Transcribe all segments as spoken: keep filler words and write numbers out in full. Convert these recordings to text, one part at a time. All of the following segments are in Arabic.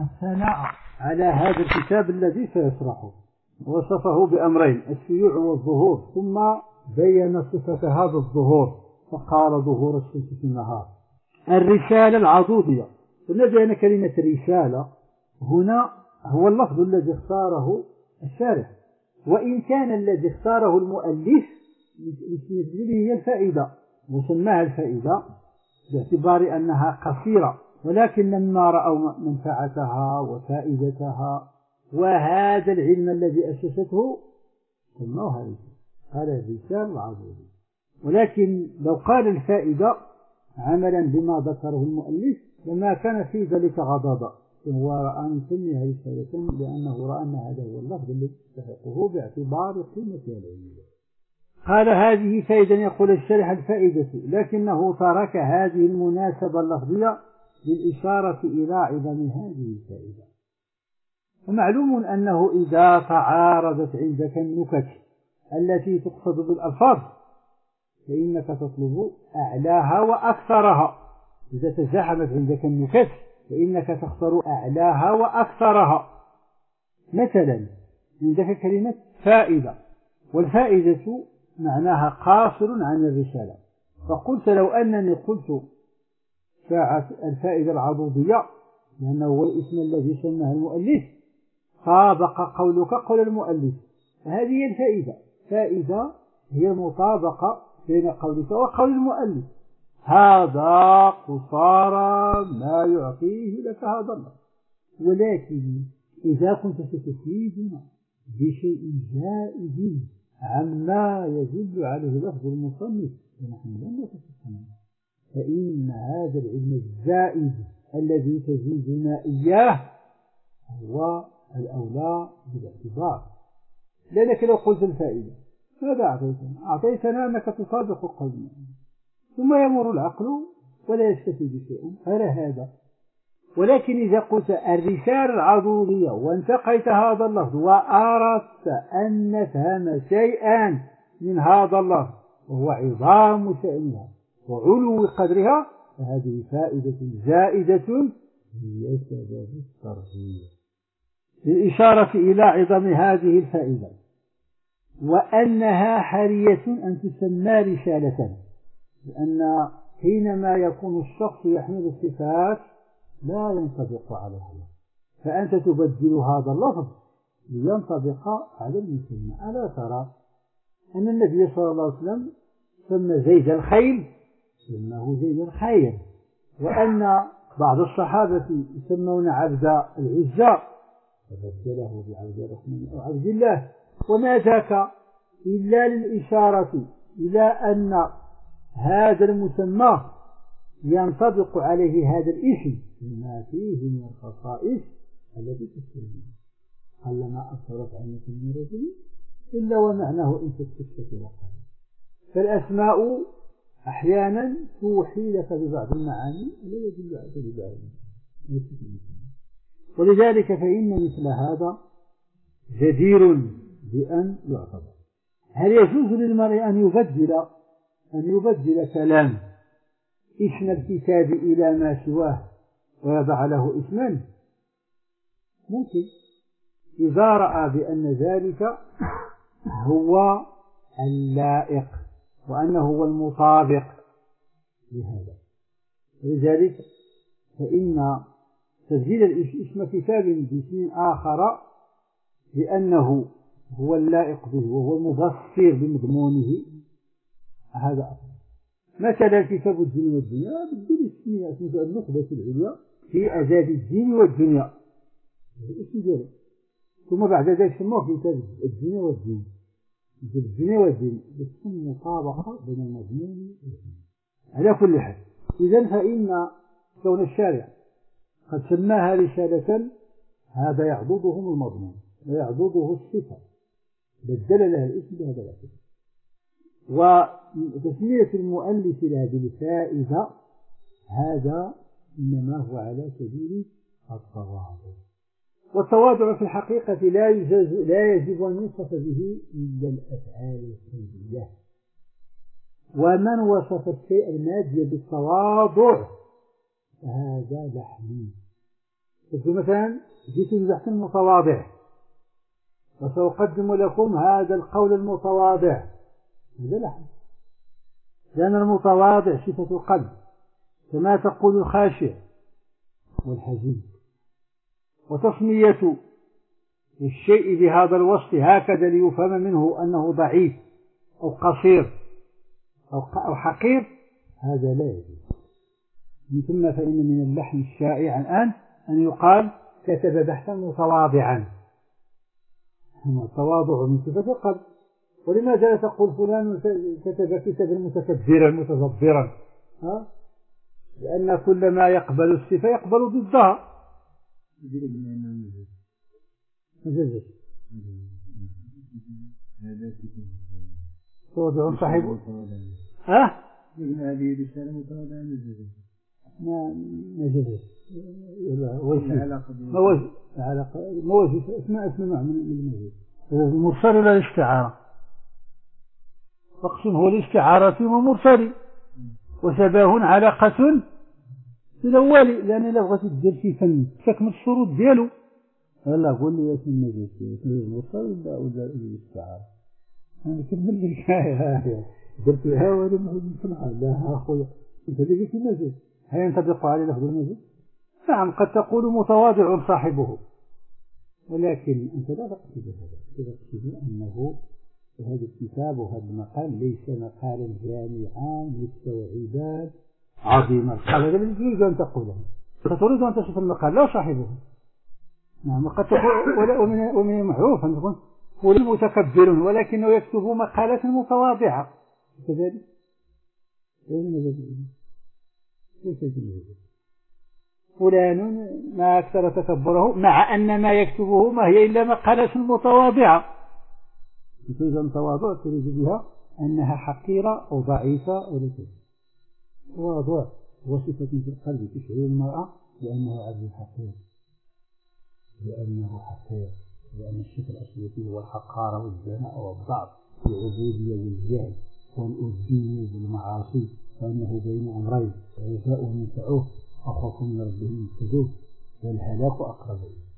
الثناء على هذا الكتاب الذي سيشرحه. وصفه بأمرين: الشيوع والظهور، ثم بين صفة هذا الظهور فقال: ظهور الشمس في النهار. الرسالة العضوضية. ولدينا كلمة رسالة هنا هو اللفظ الذي اختاره الشارح، وإن كان الذي اختاره المؤلف هي الفائدة، وسماها الفائدة باعتبار أنها قصيرة، ولكن لما رأوا منفعتها وفائدتها وهذا العلم الذي أسسته سموها رسالة، قال الرسالة العضوضية. ولكن لو قال الفائدة عملا بما ذكره المؤلف لما كان في ذلك غضاضة، هو رأى أن يسميها رسالة لأنه رأى أن هذا هو اللفظ الذي يستحقه باعتبار قيمتها العلمية. قال: هذه فائدة. يقول الشارح: الفائدة، لكنه ترك هذه المناسبة اللفظية للإشارة إلى عظم هذه الفائدة. ومعلوم أنه إذا تعارضت عندك النكت التي تقصد بالألفاظ فإنك تطلب أعلاها وأكثرها. إذا تزاحمت عندك النكت فإنك تختار أعلاها وأكثرها. مثلا عندك كلمة فائدة، والفائدة معناها قاصر عن الرسالة، فقلت لو أنني قلت الفائدة العضوضية لأنه هو الاسم الذي سماه المؤلف طابق قولك قول المؤلف، فهذه هي الفائدة. فائدة هي مطابقة بين قولك وقول المؤلف، هذا قصارى ما يعطيه لك هذا الله. ولكن إذا كنت ستفيدنا بشيء زائد عما يدل عليه لفظ المصنف ونحن لم نتفهم، فإن هذا العلم الزائد الذي تزيدنا إياه هو الأولى بالاعتبار. لأنك لو قلت الفائدة ماذا أعطيتنا؟ أعطيتنا أنك تطابق قولنا، ثم يمر العقل ولا يستفيد شيء غير هذا. ولكن إذا قلت الرسالة العضوضية وانتقيت هذا اللفظ وأردت أن نفهم شيئا من هذا اللفظ وهو عظام شأنها وعلو قدرها، فهذه فائدة زائدة هي سبب الترجيح للإشارة إلى عظم هذه الفائدة، وأنها حرية أن تسمى رسالة، لأن حينما يكون الشخص يحمل الصفات لا ينطبق عليها، فأنت تبدل هذا اللفظ لينطبق على المسمى. ألا ترى أن النبي صلى الله عليه وسلم سمى زيد الخيل سماه زيد الخير، وأن بعض الصحابة يسمون عبد العزى فبدله بعبد الرحمن أو عبد الله، وما ذاك إلا للإشارة إلى أن هذا المسمى ينطبق عليه هذا الاسم بما فيه من الخصائص التي تسمى. قلما أثرت عينك من رجل إلا ومعناه إن تستشفى لقاء. فالأسماء أحيانا توحي لك ببعض المعاني لا يدل على ببعض، ولذلك فإن مثل هذا جدير بأن يعتبر. هل يجوز للمرء أن يبدل أن يبدل كلام اسم الكتاب إلى ما سواه ويضع له اسما؟ ممكن إذا رأى بأن ذلك هو اللائق وأنه هو المطابق لهذا. لذلك فإن تسجيل اسم كتاب باسم آخر لأنه هو اللائق به وهو المبصر بمضمونه هذا أفضل. مثلا كتاب الدين والدنيا بدل اسمها اسمها النخبة العليا في آداب الدين والدنيا اسم جاري، ثم بعد ذلك سموه كتاب الدنيا والدين الدنيا والدين باسم مطابقة بين المضمون والدين. على كل حال إذن فإن كون الشارع قد سماها رسالة هذا يعضدهم المضمون ويعضده الصفة، بدل لها الاسم بهذا الاسم. وتسمية المؤلف لهذه الفائدة هذا إنما هو على سبيل التواضع، والتواضع في الحقيقة لا يجوز لا يجب أن يوصف به إلا الأفعال الخيرية، ومن وصف الشيء المادي بالتواضع فهذا لحن، قلت مثلا جئت ببحث متواضع وسأقدم لكم هذا القول المتواضع، هذا لحن، لأن المتواضع صفة قلب كما تقول الخاشع والحزين. وتصمية الشيء بهذا الوصف هكذا ليفهم منه أنه ضعيف أو قصير أو حقير هذا لا يجوز. من ثم فإن من اللحن الشائع الآن أن يقال كتب بحثا متواضعا، التواضع من صفة القلب. ولماذا لا تقول فلان كتب كتابا متكبرا متجبرا؟ ها؟ لأن كل ما يقبل الصفة يقبل ضدها. تواضع صاحبه ها؟ هذه رسالة متواضعة ما نجدش ما وجه علاقة ما وجه اسماء اسم نوع من الموجود المرسل ولا الاستعارة؟ فقسم هو الاستعارة ومرسل وشباه علاقة في الأول، لأن لو غادي تدير في فن تكمل الشروط ديالو. هلا قول لي اسم الموجود المرسل ولا ولا الاستعارة؟ أنا كمل لك هاي درت لها ولا ما نسمعها. لا أخويا أنت اللي قلت الموجود هل ينطبق على لفظ الموجود؟ نعم قد تقول متواضع صاحبه، ولكن أنت لا تقصد هذا، تقصد أنه هذا الكتاب وهذا المقال ليس مقالا جامعا مستوعبا عظيما. هذا الذي تريد أن تقوله، فتريد أن تصف المقال لا صاحبه. نعم قد تقول ومن, ومن المعروف أن تكون هو متكبر ولكنه يكتب مقالات متواضعة كذلك. فلان ما أكثر تكبره مع أن ما يكتبه ما هي إلا مقالات متواضعة. تريد أن تواضع تريد بها أنها حقيرة أو ضعيفة أو لكذا. تواضع وصفة في القلب تشعر المرأة بأنه عبد حقير، لأنه حقير، لأن الشكل الأصلي هو الحقارة والزنا والضعف والعبودية والجهل والأذين بالمعاصي، فإنه بين أمرين ويشاء من ينفعوه أخوف من ربهم يهتدون والهلاك أقرب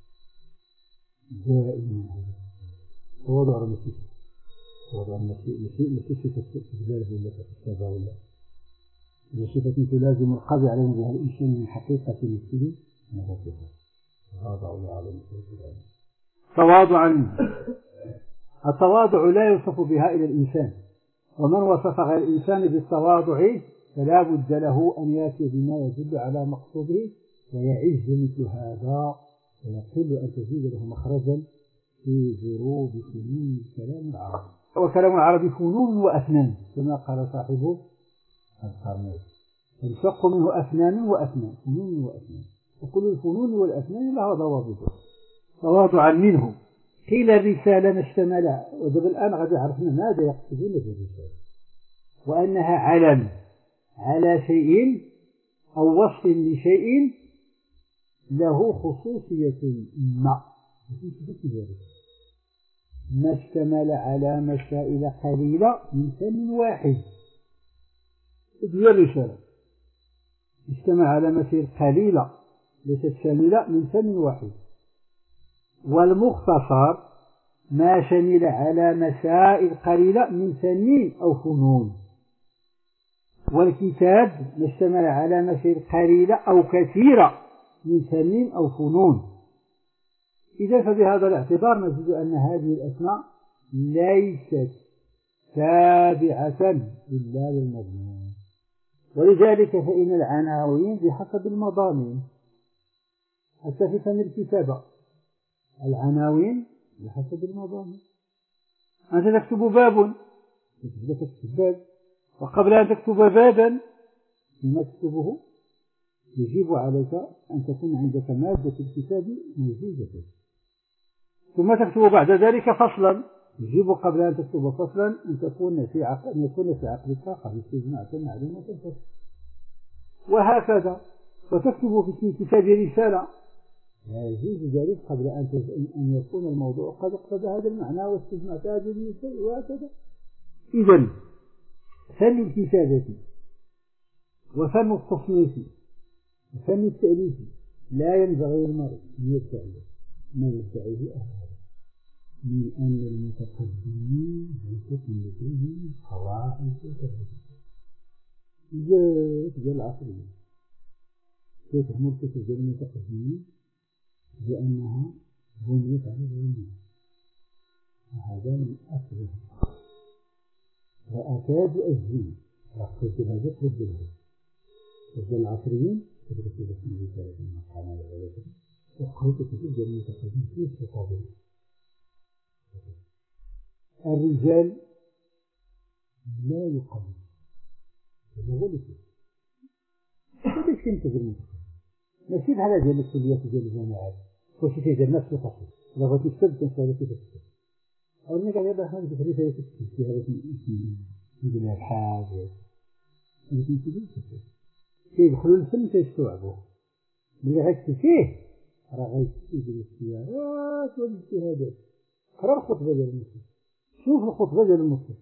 دائما. هذا تواضع المسيح، تواضع المسيح المسيح تستجلب ولا تستجلب ولا بصفة تلازم القضاء على بها الإنسان من حقيقة نفسه نفسه. تواضع على المسيح تواضعا. التواضع لا يوصف بها إلى الإنسان، ومن وصف غير الإنسان بالتواضع فلا بد له أن يأتي بما يدل على مقصوده، ويعز مثل هذا ويقل أن تزيد له مخرجا في ضروب فنون الكلام العربي. وكلام العربي فنون وأفنان كما قال صاحبه القرنين، ينشق منه أفنان وأفنان، فنون وأفنان، وكل الفنون والأفنان لها ضوابط. تواضعا منه قيل الرسالة ما اشتمل، ودب الآن غادي عرفنا ماذا يقصدون بالرسالة، وأنها علم على شيء أو وصف لشيء له خصوصية ما، ما اشتمل على مسائل قليلة من فن واحد. هذه الرسالة اشتمل على مسائل قليلة ليست شاملة من فن واحد. والمختصر ما شمل على مسائل قليلة من فن أو فنون. والكتاب ما اشتمل على مسائل قليلة أو كثيرة من فن أو فنون. إذا فبهذا الاعتبار نجد أن هذه الأسماء ليست تابعة إلا للمضمون، ولذلك فإن العناوين بحسب المضامين. حتى في فن الكتابة العناوين بحسب المضامين. أنت تكتب باب تكتب باب، وقبل أن تكتب بابا فيما تكتبه يجب عليك أن تكون عندك مادة الكتاب موجودة، ثم تكتب بعد ذلك فصلا. يجب قبل أن تكتب فصلا أن تكون في عقل أن يكون في عقلك قد استجمعت المعلومات الفصل، وهكذا. وتكتب في كتاب رسالة لا يجوز ذلك قبل أن يكون الموضوع قد اقتضى هذا المعنى واستجمعت هذه الشيء، وهكذا. إذن فن الكتابة وفن التصنيف وفن التأليف لا ينبغي المرء أن يدعي ما يدعيه أهله من أن المتقدمين ليست لديهم قواعد وتربية. جاءت جاء العصرية تتهم الكتب المتقدمين بأنها بنيت على العلم، وهذا من أصلها. وأكاد أجزم وقلت هذا ضد الهدى ضد العصريين تدرس باسم رسالة المقام على ذلك، وقلت كتب المتقدمين في الخطابين. الرجال لا يقبل هذا هو الاسم. هذا كنت في المتقدم ماشي بحال ديال الكليات ديال الجامعات واش تيدير نفس الفصل الا بغيتي تكتب كنت كيف تكتب او اللي كان يبقى حاجه في هذه التكتب في هذا ندير لها الحاجه اللي كيدير كيدخلوا الفن تيستوعبوا اللي غيكتب فيه راه غيكتب الاختيارات والاجتهادات. قرا الخطبه ديال المسلم، شوف الخطبه ديال المسلم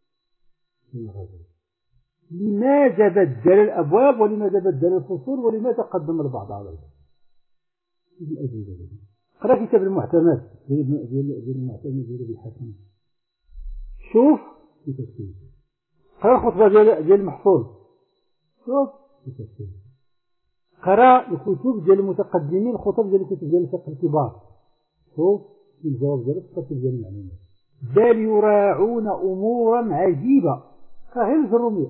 لماذا بدل الأبواب ولماذا بدل الفصول ولماذا قدم البعض على البعض. قرأ كتاب المعتمد ديال ديال المعتمد ديال ابن حسن، شوف كيف تكتب. قرأ الخطبة ديال ديال المحفوظ، شوف كيف تكتب. قرأ الكتب ديال المتقدمين، الخطب ديال الكتب ديال الفقه الكبار، شوف الجواب ديال الفقه ديال المعلومات. بل يراعون أمورا عجيبة كغير الرومية.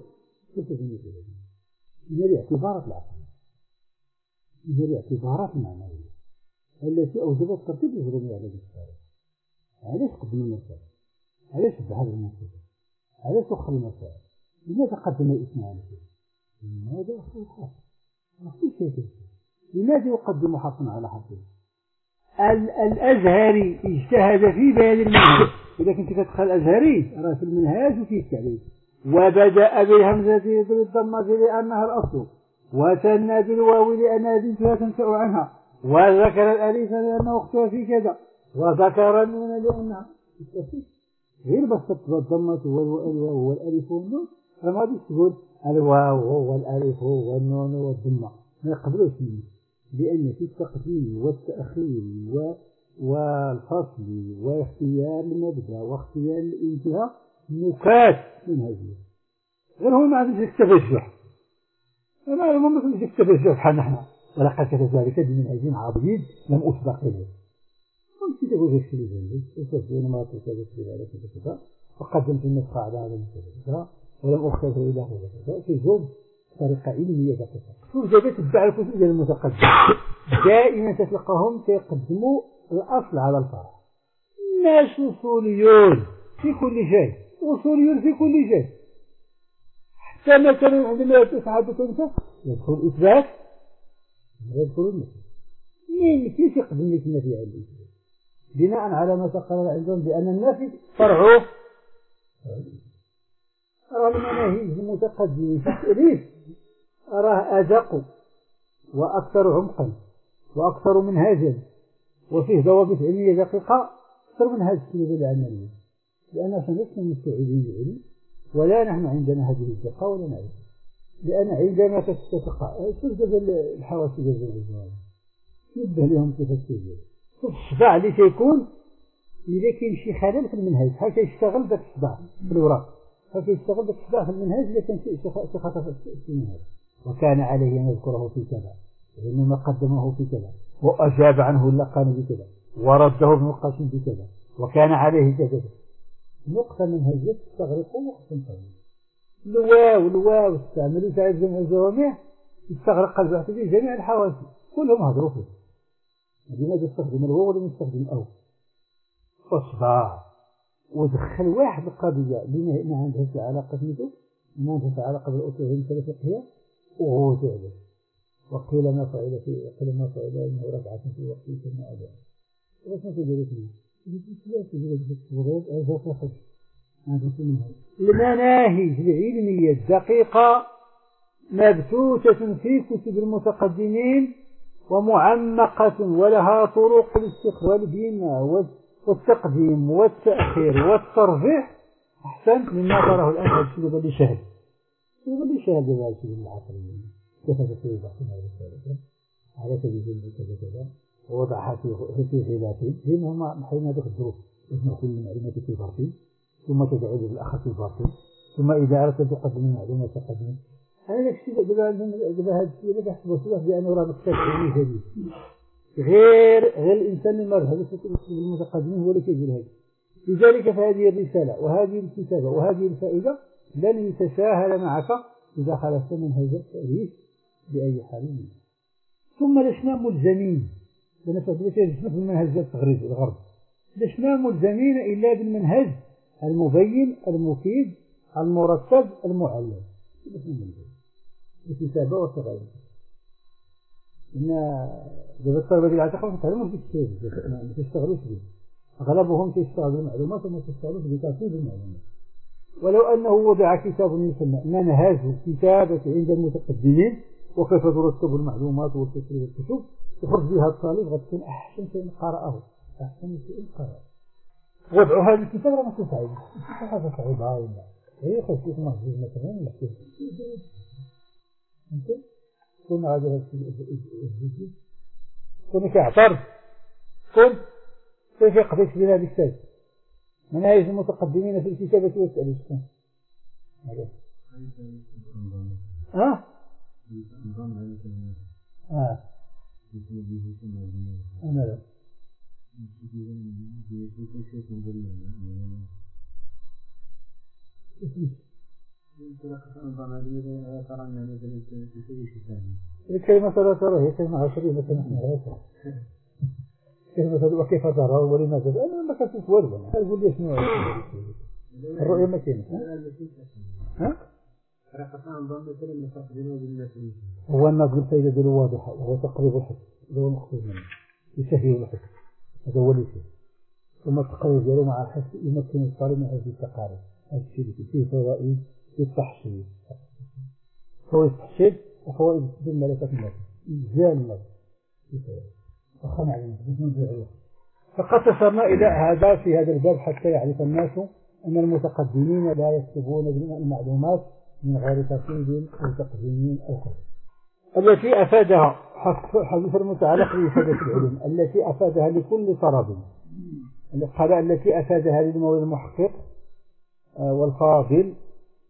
هي الاعتبارات العقلية، هي الاعتبارات المعنوية التي أوجبت ترتيب الجرومية على الإنسان. علاش قدم المسائل؟ علاش بهذا المنطق؟ علاش أخر المسائل؟ لماذا قدم الاثنان؟ لماذا أخر الخاص؟ كل شيء. لماذا يقدم حقا على حقه؟ الأزهري اجتهد في بيان المنهج. إذا كنت تدخل الأزهري راه في المنهاج وفيه التعليم. وبدأ بالهمزة بالضمة لأنها الأصل، وثنى بالواو لأنها بنتها تنشأ عنها، وذكر الألف لأنه أختها في كذا، وذكر النون لأنها غير بس الضمة والواو والألف والنون. فما غاديش تقول الواو والألف والنون والضمة، ما يقبلوش منه، لأن في التقديم والتأخير والفصل واختيار المبدأ واختيار الانتهاء نكات منهجية. غير هو ما عندوش التبجح، ما هو ما عندوش التبجح بحال نحن. ولقد كتب ذلك بمنهج عظيم لم أسبق إليه. وانت تقول لك شنو ذنبي؟ وتسجل ما تسجل في ذلك كذا، وقدمت النسخة على هذا المثال ولم أخذه إلى هذا في جوب طريقة علمية دقيقة. شوف دابا تبع الكتب ديال المتقدم دائما تلقاهم تيقدموا الأصل على الفرع. الناس أصوليون في كل شيء، أصوليون في كل شيء. حتى مثلا عندما تفعل تنسى يدخل الإثبات يدخل النفي. مين كيف يقدم لك النفي على الإثبات؟ بناء على ما تقرر عندهم بأن النفي فرعه أرى المناهج المتقدمين في التأليف أراه أدق وأكثر عمقا وأكثر منهاجا وفيه ضوابط علمية دقيقة أكثر من هذه السلوك العملية، لأننا لسنا مستوعبين العلم ولا نحن عندنا هذه الدقة ولا نعرف. لأن عندما تتقع شوف دابا الحواسب ديال الزوال نبه لهم كيف تسجل. شوف الصداع اللي تيكون إذا كاين شي خلل في المنهج، بحال كيشتغل داك الصداع في الوراق، بحال كيشتغل داك الصداع في المنهج إذا كان شي خطأ في المنهج. وكان عليه أن يذكره في كذا وإنما قدمه في كذا وأجاب عنه اللقان بكذا ورده بنقاش بكذا وكان عليه كذا. نقطة منهجية تستغرق وقتا طويل. الواو الواو استعملوا تاع جمع الجوامع يستغرق البحث في جميع الحواسب كلهم هضروا فيه. لماذا يستخدم الواو ولم يستخدم الأو؟ فصداع ودخل واحد القضية اللي ما عندها علاقة بمثل ما عندها علاقة بالأصول الفقهية وغوت عليه. وقيل ما فعل في وقيل ما فعل انه ركعة في وقت ثم أداء. واش نقول لك المناهج العلمية الدقيقة مبثوثة في كتب المتقدمين ومعمقة ولها طرق الاستقبال والبناء والتقديم والتأخير والترجيح أحسن مما تراه الآن في اللي شاهد اللي شاهد ذلك من العصريين كيف تسوي بحثنا بالسالفة على سبيل المثال كذا كذا ووضعها في في غلاف لأنهم محلنا هذاك الظروف يجمع كل المعلومات في ظرف ثم تدعو للأخ في ظرف ثم إذا أردت تقدم المعلومة تقدم هذا الشيء دابا دابا هذا الشيء اللي كيحسبوا الناس بأنه راه مكتسب علمي جديد غير غير الإنسان اللي مرحبا يكتب المتقدمين هو اللي كيدير هذا. لذلك فهذه الرسالة وهذه الكتابة وهذه الفائدة لن يتساهل معك إذا خالفت منهج التأليف بأي حال منه. ثم لسنا ملزمين لنفسنا في المنهج التغريب الغرب لسنا ملزمين إلا بالمنهج المبين المفيد المرتب المعلم الكتابة والتغيير. إن دابا الطلبة ديال العتاقة ما كيتعلموش بالكتاب ما كيشتغلوش به أغلبهم كيشتغلوا المعلومات وما كيشتغلوش بترتيب المعلومات. ولو أنه وضع كتاب يسمى منهج الكتابة عند المتقدمين وكيف ترتب المعلومات والتسليل والكتب يخرج بها الطالب غتكون أحسن شيء قرأه أحسن شيء قرأه. وضع هذا الكتاب راه ما صعيب هذا صعيب هاي هي خصوص مهجوز مثلا ولا انت كون غادي هذا الفيديو كون كيعترض كون كيف يقضيك بهذا الكتاب مناهج المتقدمين في الكتابة والتأليف هذا ها اه انا لا الكلمة ثلاثة ترى هي كلمة عشرية مثلا نحن كلمة وكيف ترى ولماذا أنا ما كنت والو أقول لي شنو الرؤية ما كاينة ها هو النظم الفائدة ديالو واضحة وهو تقريب الحكم هذا هو المقصود منه يسهل الحكم هذا هو اللي فيه ثم التقريب ديالو مع الحس يمكن الطالب من هذه التقارير هذا الشيء اللي فيه فوائد في التحصيل فوائد التحصيل وفوائد تدل ملكة النظم إجزاء النظم وخمع عليه فقد تصلنا إلى هذا في هذا الباب حتى يعرف الناس أن المتقدمين لا يكتبون المعلومات من غير ترتيب أو تقديم أو خط التي أفادها حديث المتعلق بإفادة العلم التي أفادها لكل طلب قال التي أفادها للمولى المحقق والفاضل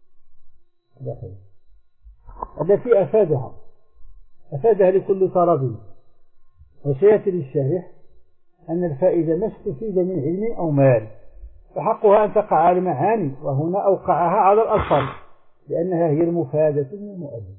التي أفادها أفادها لكل طلب وسيأتي للشارح أن الفائدة ما استفيد من علم أو مال فحقها أن تقع على المعاني وهنا أوقعها على الألفاظ لأنها هي المفادة من المؤلف.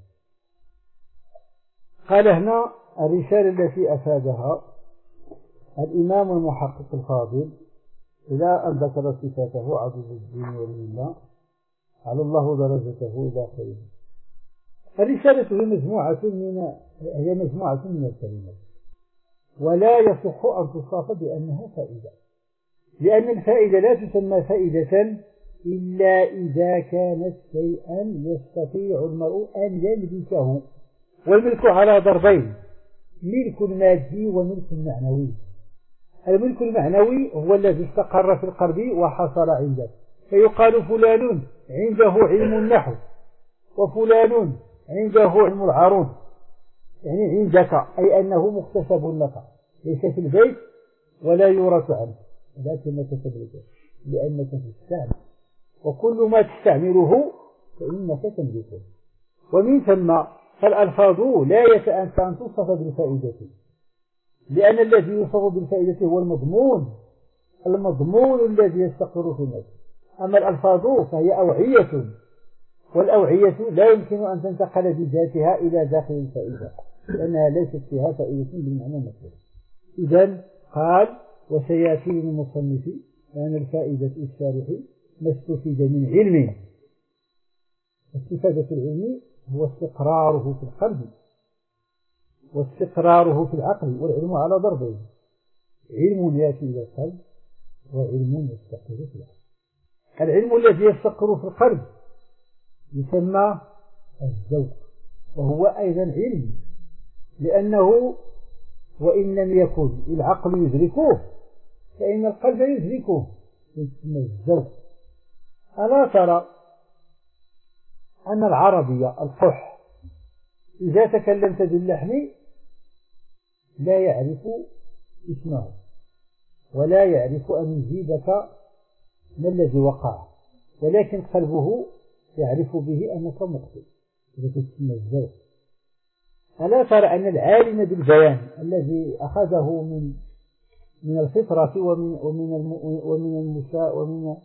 قال هنا الرسالة التي أفادها الإمام المحقق الفاضل إلى أن ذكر صفاته عزيز الدين ولي الله على الله درجته إلى خير. الرسالة هي مجموعة من هي مجموعة من الكلمات ولا يصح أن تصاف بأنها فائدة لأن الفائدة لا تسمى فائدة إلا إذا كانت شيئا يستطيع المرء أن يملكه والملك على ضربين ملك مادي وملك معنوي. الملك المعنوي هو الذي استقر في القلب وحصل عنده فيقال فلان عنده علم النحو وفلان عنده علم العروض يعني عندك أي أنه مكتسب لك ليس في البيت ولا يورث عنه لكنك تملكه لأنك تستعمل وكل ما تستعمله فإنك تملكه. ومن ثم فالألفاظ لا يتأنى أن توصف بالفائدة لأن الذي يوصف بالفائدة هو المضمون المضمون الذي يستقر في النفس. أما الألفاظ فهي أوعية والأوعية لا يمكن أن تنتقل بذاتها إلى داخل الفائدة لأنها ليست فيها فائدة بالمعنى المطلوب. إذن قال وسيأتي للمصنف أن الفائدة الشارح ما استفيد من علم. استفادة العلم هو استقراره في القلب واستقراره في العقل والعلم على ضربين علم يأتي إلى القلب وعلم يستقر في العقل. العلم الذي يستقر في القلب يسمى الذوق وهو أيضا علم لأنه وإن لم يكن العقل يدركه فإن القلب يدركه يسمى الذوق. ألا ترى أن العربية الفصح إذا تكلمت باللحن لا يعرف اسمه ولا يعرف أن يجيبك ما الذي وقع، ولكن قلبه يعرف به أنك مخطئ. هذا تسمى الذوق. ألا ترى أن العالم بالبيان الذي أخذه من من الفطرة ومن ومن ومن المساء ومن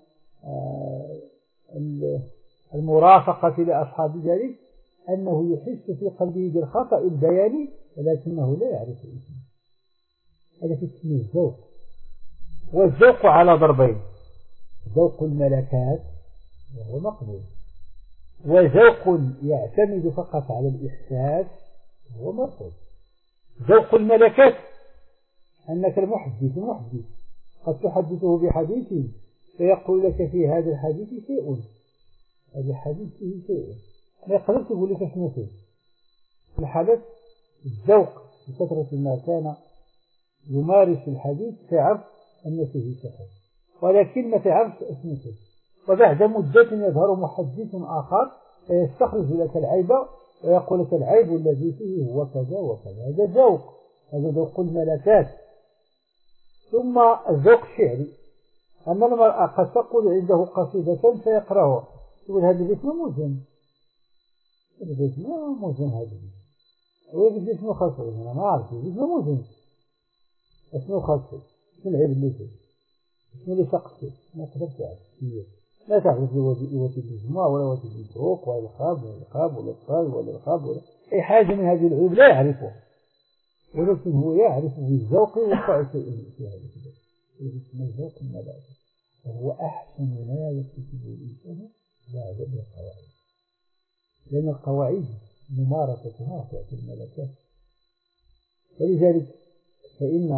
المرافقة لأصحاب ذلك أنه يحس في قلبه بالخطأ البياني ولكنه لا يعرف اسمه. هذا تسمى الذوق. والذوق على ضربين: ذوق الملكات وهو مقبول، وذوق يعتمد فقط على الإحساس وهو مرفوض. ذوق الملكات أنك المحدث المحدث قد تحدثه بحديث فيقول لك في هذا الحديث شيء، هذا الحديث فيه شيء، لا يقدر تقول لك شنو فيه. في الحالة الذوق بفترة ما كان يمارس الحديث تعرف أن فيه شيء، ولكن ما تعرفش اسمه فيه. وبعد مدة يظهر محدث آخر فيستخرج لك العيب ويقول لك العيب الذي فيه هو كذا وكذا. هذا ذوق، هذا ذوق الملكات. ثم الذوق الشعري، أما المرأة قد تقول عنده قصيدة فيقرأها يقول هذا البيت ما موزن، هذا البيت ما موزن، هذا البيت هذا البيت شنو خاصه؟ أنا ما أعرف البيت ما موزن، شنو خاصه؟ شنو العيب اللي فيه؟ شنو اللي سقط فيه؟ ما تقدرش تعرف. لا تعرف يوتي الجماعة ولا يوتي الفروق ولا الخاب ولا الخاب ولا الخاب ولا الخاب ولا أي حاجة من هذه العيوب لا يعرفها، ولكن هو يعرف بالذوق وقع شيء في هذا الذوق. اسمه ذوق الملائكة، وهو أحسن ما يكتسبه الإنسان بعد القواعد، لأن القواعد ممارستها تعطي الملكات. ولذلك فإن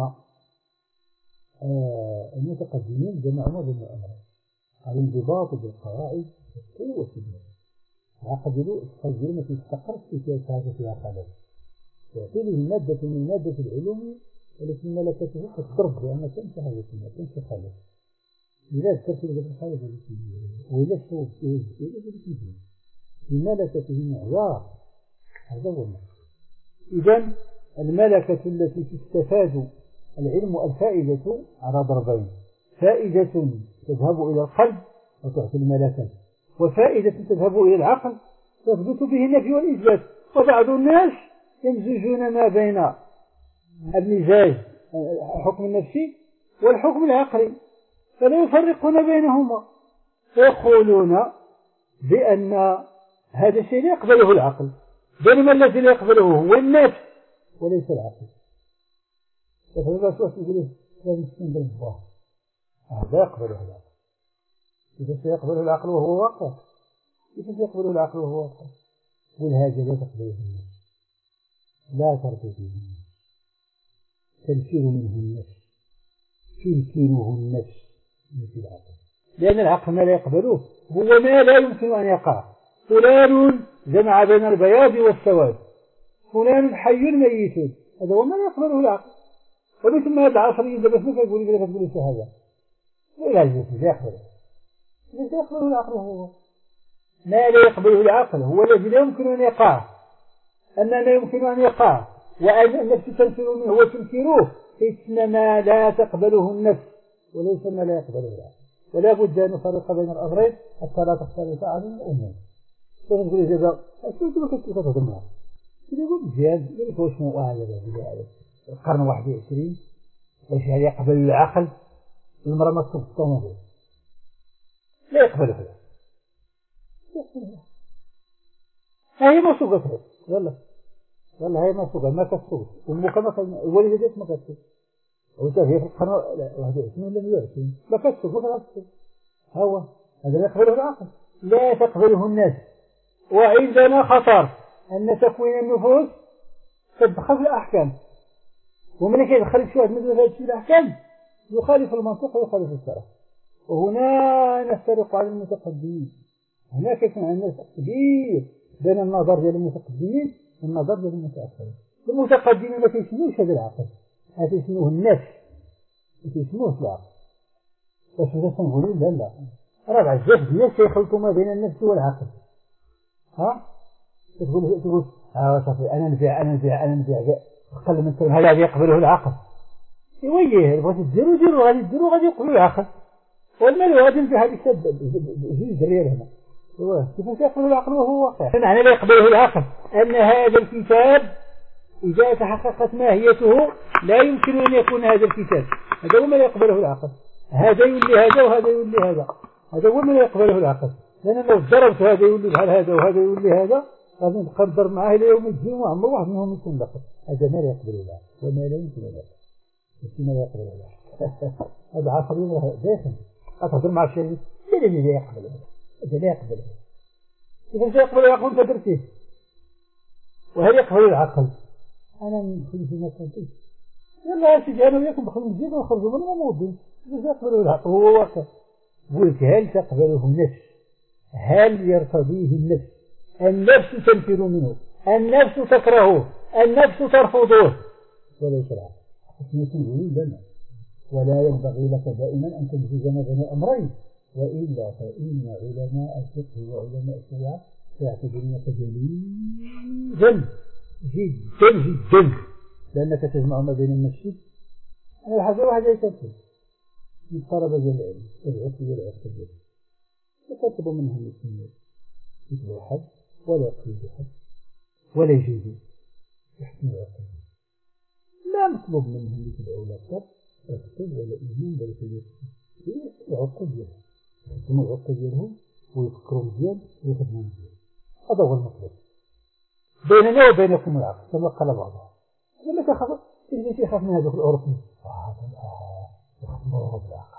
آه المتقدمين جمعوا بين الأمرين: الانضباط بالقواعد والقوة في النفس. عقدوا التقدير ما تستقر في سياسة فيها خلل، تعطي له مادة من مادة العلوم، ولكن ملكته قد تضرب لأن تنسى هذا الشيء، تنسى خلل. إذا ذكرت لك الخلل وإذا شوف فيه الشيء الملكة معيار، هذا هو المعنى. إذن الملكة التي تستفاد العلم الفائدة على ضربين: فائدة تذهب إلى القلب وتعطي الملكة، وفائدة تذهب إلى العقل تثبت به النفي والإثبات. وبعض الناس يمزجون ما بين المزاج الحكم النفسي والحكم العقلي فلا يفرقون بينهما، ويقولون بأن هذا الشيء لا يقبله العقل، بينما الذي لا يقبله هو النفس وليس العقل. فالناس يقولون لا نستنبه الله، هذا يقبله العقل. إذا سيقبله العقل وهو واقع، إذا سيقبله العقل وهو واقع، والهذا لا تقبله النفس، لا ترضي به النفس، تنفر منه النفس، تمكنه النفس مثل العقل، لأن العقل ما لا يقبله هو ما لا يمكن أن يقع. فلان جمع بين البياض والسواد، فلان حي ميت، هذا هو ما لا يقبله العقل. ومثل ما هذا العصري إذا بس ما يقول لك تقول لك هذا لا يجوز، لا يقبله، لا يقبله العقل. هو ما لا يقبله العقل هو الذي لا يمكن أن يقع، أن لا يمكن أن يقع، وأن النفس تنفر منه وتنكره، إنما لا تقبله النفس وليس ما لا يقبله العقل. ولا بد أن نفرق بين الأمرين حتى لا تختلف عن الأمور. تقول لي جزاء أشوف كيف تتهضم يقول مزيان يقول واش هو هذا القرن واحد وعشرين واش هذا يقبل العقل؟ المرأة ما تصب الطوموبيل لا يقبله هذا، هي ما سوقتها والله والله هي ما سوقها، ما كتسوق أمك ما والدتك ما كتسوق، وأنت في القرن واحد وعشرين ولا مئة وعشرين ما كتسوق ما كتسوق. هو هذا لا يقبله العقل، لا تقبله الناس. وعندنا خطر أن تكوين النفوس تدخل في الأحكام، ومن يدخل شيء مثل هذا الشيء الأحكام يخالف المنطق ويخالف الشرع. وهنا نفترق على المتقدمين. هناك يكون عندنا فرق كبير بين النظر ديال المتقدمين والنظر ديال المتأخرين. المتقدمين ما كيسموش هذا العقل، هذا يسموه النفس، يسموه العقل. باش نقولوا لا لا راه بزاف ديال الناس كيخلطوا ما بين النفس والعقل. ها تقول تقول اه صافي انا نبيع انا نبيع انا نبيع قال مثلا هذا يقبله العقل يويه بغيت ديروا ديروا غادي ديروا غادي يقبلوا العقل والمال غادي في هذه الكتاب جوج ريال هنا كيفاش يقبل العقل وهو واقع معنى لا يقبله العقل أن هذا الكتاب إذا تحققت ماهيته لا يمكن أن يكون هذا الكتاب هذا هو ما لا يقبله العقل هذا يولي هذا وهذا يولي هذا هذا هو ما لا يقبله العقل لأن لو ضربت هذا يولي بحال هذا وهذا يولي هذا غادي نقدر معاه إلى يوم الدين وعمر واحد منهم يكون لقب هذا ما لا يقبله العقل وما لا يمكن أن يقبل ما لا يقبله العقل هذا عصرين داخل أتهضر مع الشيء لا لا يقبله هذا لا يقبله كيفاش يقبل العقل أنت درتيه وهل يقبل العقل أنا ندخل في مكان يلا سيدي أنا وياكم دخلوا نزيد ونخرجوا من الموضوع كيفاش يقبل العقل هو واقع قلت هل تقبله النفس هل يرتضيه النفس النفس تنفر منه النفس تكرهه النفس ترفضه وليس العقل نقول لنا ولا ينبغي لك دائما أن تمزج بين أمرين وإلا فإن علماء الفقه وعلماء الشريعة يعتبرونك جليلا جدا جدا لأنك تجمع ما بين المسجد أنا الحاجة واحدة يكتب من طلبة العلم العقل والعقل يكتبوا منهم الاثنين يكتبوا حد ولا يقيدوا حد ولا يجيزوا يحكموا العقل لا مطلوب منهم يتبعوا لا كتب لا كتب ولا إيمان ولا كتب العقل ديالهم يحكموا العقل ديالهم ويفكروا مزيان ويخدموا مزيان هذا هو المطلوب بيننا وبينكم العقل كما قال بعضهم لما تخاف تجي تخاف من هذوك الأوروبيين يخدموا بالعقل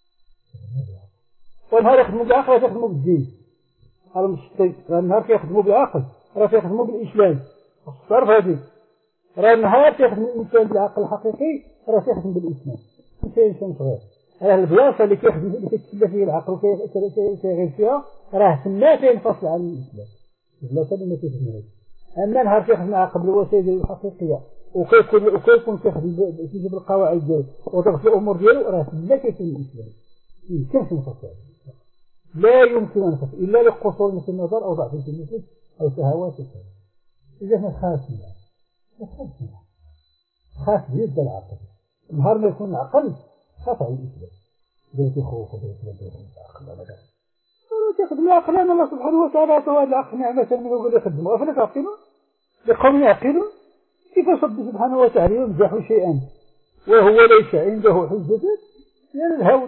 والنهار يخدموا بالعقل راه يخدموا بالدين هذا مش النهار كيخدموا بالعقل راه كيخدموا بالإسلام تعرف هذه راه النهار كيخدم الإنسان بالعقل الحقيقي راه كيخدم بالإسلام ماشي إنسان صغير راه البلاصة اللي كيخدم اللي كيتسلى فيه العقل وكيغير فيها راه تما كينفصل عن الإسلام البلاصة اللي ما كيخدمهاش أما نهار كيخدم العقل بالوسائل الحقيقية وكيكون وكيكون كيخدم كيجيب القواعد ديالو وضبط الأمور ديالو راه تما كيكون الإسلام يمكنش ينفصل لا يمكن أن ينفصل إلا لقصور في النظر أو ضعف في النفس أو شهوات الشهوات إذا ما خاف منها ما خاف منها خاف بيد العقل نهار ما يكون العقل خاف على الإسلام بيت يخوف وبيت يخوف العقل ولا لا تخدم العقل أن الله سبحانه وتعالى أعطى هذا العقل نعمة منه وقال يخدمه أفلا تعقلون لقوم يعقلون كيف رب سبحانه وتعالى يمزح شيئا وهو ليس عنده حجة يعني الهول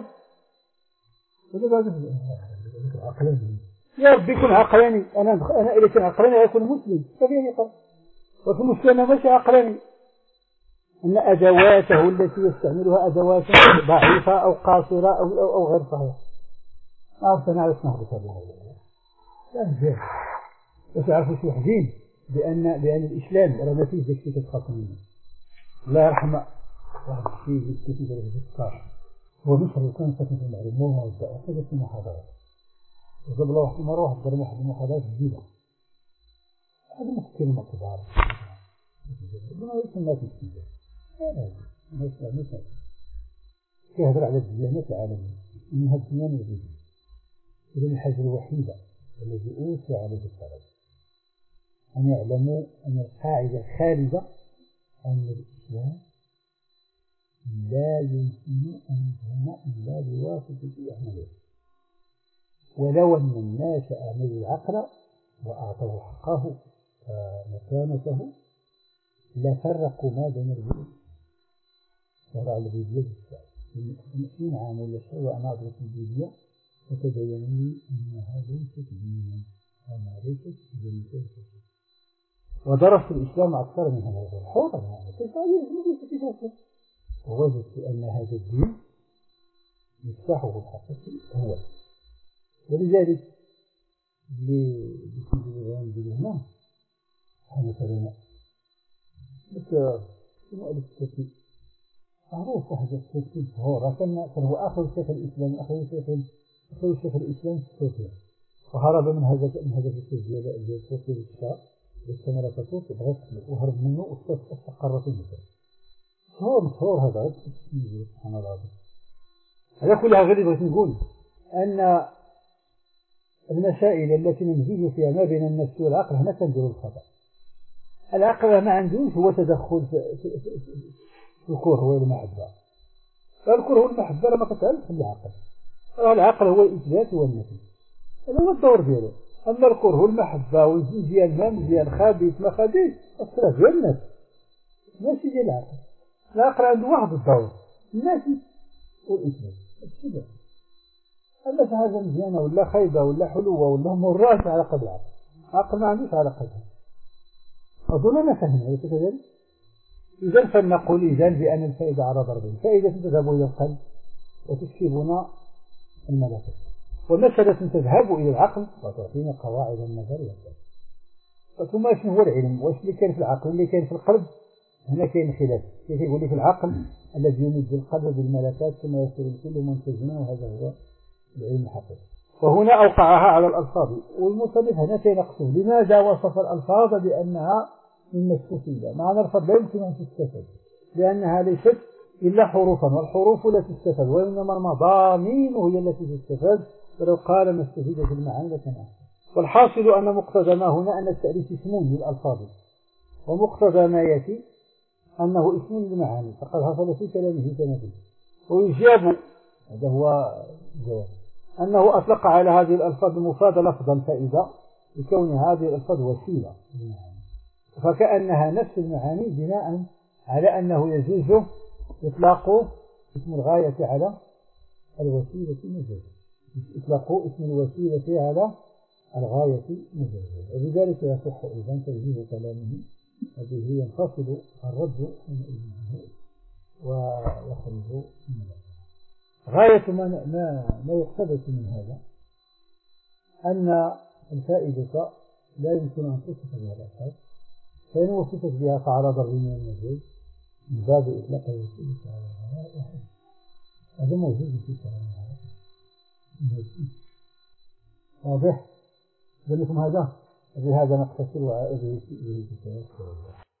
يا ربي يكون عقلاني أنا أنا إذا كان عقلاني أكون مسلم ففيه نقاط وفي المسلم ماشي عقلاني أن أدواته التي يستعملها أدوات ضعيفة أو قاصرة أو, أو, أو غير صحيحة أعرف أنا عرف نهضة الله لا نجاح بس عرفوا شو حدين بأن, بأن الإسلام راه ما فيه ذاك الشيء كتخاف منه لا رحمة واحد الشيء كيف يدير الذكر هو مش كان ساكن في المعلومة وهذا في المحاضرات وقبل واحد مرة واحد ضرب واحد المحاضرات جديدة هذا مش كلمة كبار ربنا يسمى الناس الكبيرة لا لا لا لا كيهدر على الديانات العالمية من هذا الديانة الجديدة إذا الحاجة الوحيدة التي أوصي عليه الطلب أن يعلموا أن القاعدة الخالدة أن الإسلام لا يمكن أن يفهم إلا بواسطة أعماله ولو أن الناس أعملوا العقل وأعطوا حقه مكانته لفرقوا ما بين الجنود شرع الفيديو خمسين عام ولا شيء وأنا أدرس الفيديو فتبين لي أن هذا ليست دينا أنا ليست دينا ودرست الإسلام أكثر من هذا الحوض كيف أعلم ووجدت أن هذا الدين مفتاحه الحقيقي هو ولذلك لكي يجب هنا مثلا مثل مؤلف التركي معروف واحد التركي هو كان هو آخر شيخ الإسلام آخر شيخ آخر شيخ الإسلام في تركيا وهرب من هذا من هذا الشيخ ديال تركيا للشام واستمر في تركيا بغى وهرب منه واستقر في مصر هو مشهور هذا سبحان الله على كل هذا بغيت نقول أن المسائل التي نمزج فيها ما بين النفس والعقل هنا تنزل الخطأ العقل ما عندوش هو تدخل في, في, في, في الكره والمحبة. فالكره والمحبة ما كتعرفش العقل، العقل هو الإثبات والنفي، هذا هو الدور ديالو. أما الكره والمحبة والمزيان ما مزيان خبيث ما خبيث الصلاة ديال الناس ماشي ديال العقل. العقل عنده واحد الدور، النفي والإثبات. أما في حاجة مزيانة ولا خايبة ولا حلوة ولا مرات على قدر العقل، العقل ما عندوش على قدر. أظننا فهمنا أليس كذلك؟ إذن فلنقول إذن بأن الفائدة على ضربين، فائدة تذهب إلى القلب وتكسبنا الملكة، ومسألة تذهب إلى العقل وتعطينا قواعد النظر والفهم. ثم شنو هو العلم؟ واش اللي كان في العقل واللي كان في القلب؟ هنا كاين خلاف. كيف يقول لي في العقل الذي يمد القلب بالملكات كما يصير كل منتجنا، وهذا هو العلم الحقيقي. وهنا أوقعها على الألفاظ، والمصنف هنا سينقصه لماذا وصف الألفاظ بأنها من السفيدة، معنى الألفاظ لا يمكن أن تستفاد لأنها ليست إلا حروفا، والحروف لا تستفاد، وإنما المضامين هي التي تستفاد، ولو قال ما استفيد في المعاني لكان أحسن. والحاصل أن مقتضى ما هنا أن التأليف اسم للألفاظ، ومقتضى ما يأتي أنه اسم للمعاني، فقد حصل في كلامه تنبيه. ويجاب، هذا هو الجواب، أنه أطلق على هذه الألفاظ المفادة لفظ الفائدة لكون هذه الألفاظ وسيلة للمعاني، فكأنها نفس المعاني بناء على أنه يجوز إطلاق اسم الغاية على الوسيلة مجازا، إطلاق اسم الوسيلة على الغاية مجازا، وبذلك يصح إذن توجيه كلامه الذي ينفصل الرد حينئذ ويخرج من ذلك. غاية ما, ما, ما يقتبس من هذا أن الفائدة لا يمكن أن تصف بها الألفاظ، فإن وصفت بها فعلى ضرب من المجاز من باب إطلاق الوسيلة على الغاية، هذا موجود في كلام العرب. واضح؟ ذلكم هذا بهذا نقتصر وعائده في